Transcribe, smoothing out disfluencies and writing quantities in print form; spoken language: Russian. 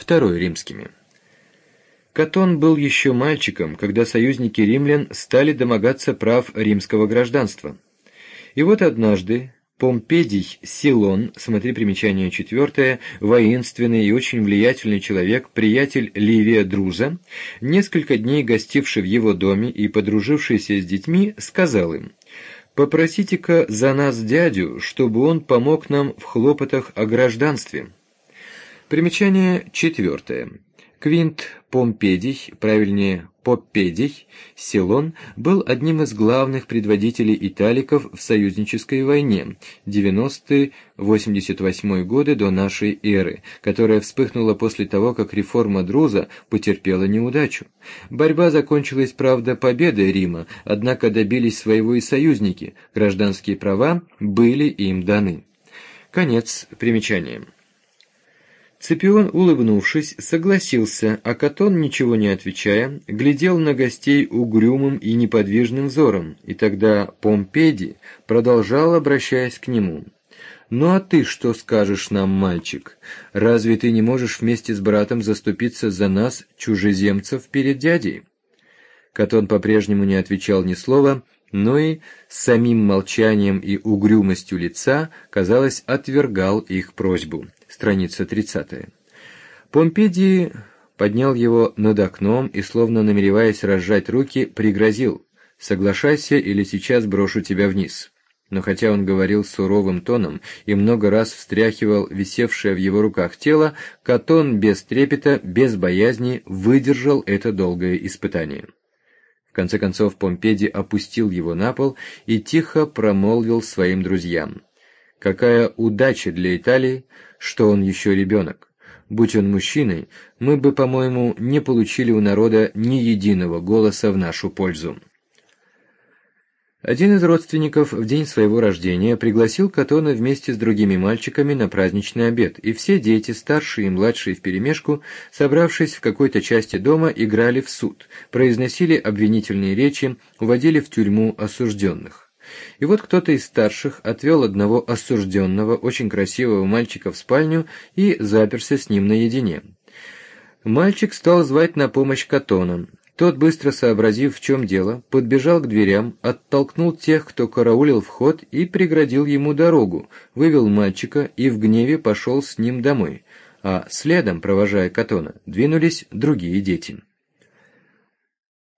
II римскими. Катон был еще мальчиком, когда союзники римлян стали домогаться прав римского гражданства. И вот однажды Помпедий Силон, смотри примечание 4, воинственный и очень влиятельный человек, приятель Ливия Друза, несколько дней гостивший в его доме и подружившийся с детьми, сказал им: «Попросите-ка за нас дядю, чтобы он помог нам в хлопотах о гражданстве». Примечание 4. Квинт Помпедий, правильнее Поппедий, Силон, был одним из главных предводителей италиков в союзнической войне 90-88 годы до нашей эры, которая вспыхнула после того, как реформа Друза потерпела неудачу. Борьба закончилась, правда, победой Рима, однако добились своего и союзники, гражданские права были им даны. Конец примечания. Сципион, улыбнувшись, согласился, а Катон, ничего не отвечая, глядел на гостей угрюмым и неподвижным взором, и тогда Помпедий продолжал, обращаясь к нему: «Ну а ты что скажешь нам, мальчик? Разве ты не можешь вместе с братом заступиться за нас, чужеземцев, перед дядей?» Катон по-прежнему не отвечал ни слова, но и самим молчанием и угрюмостью лица, казалось, отвергал их просьбу. Страница 30. Помпедий поднял его над окном и, словно намереваясь разжать руки, пригрозил: «Соглашайся, или сейчас брошу тебя вниз». Но хотя он говорил суровым тоном и много раз встряхивал висевшее в его руках тело, Катон без трепета, без боязни выдержал это долгое испытание. В конце концов Помпедий опустил его на пол и тихо промолвил своим друзьям: «Какая удача для Италии, что он еще ребенок! Будь он мужчиной, мы бы, по-моему, не получили у народа ни единого голоса в нашу пользу». Один из родственников в день своего рождения пригласил Катона вместе с другими мальчиками на праздничный обед, и все дети, старшие и младшие вперемешку, собравшись в какой-то части дома, играли в суд, произносили обвинительные речи, уводили в тюрьму осужденных. И вот кто-то из старших отвел одного осужденного, очень красивого мальчика в спальню и заперся с ним наедине. Мальчик стал звать на помощь Катона. Тот, быстро сообразив, в чем дело, подбежал к дверям, оттолкнул тех, кто караулил вход, и преградил ему дорогу, вывел мальчика и в гневе пошел с ним домой, а следом, провожая Катона, двинулись другие дети.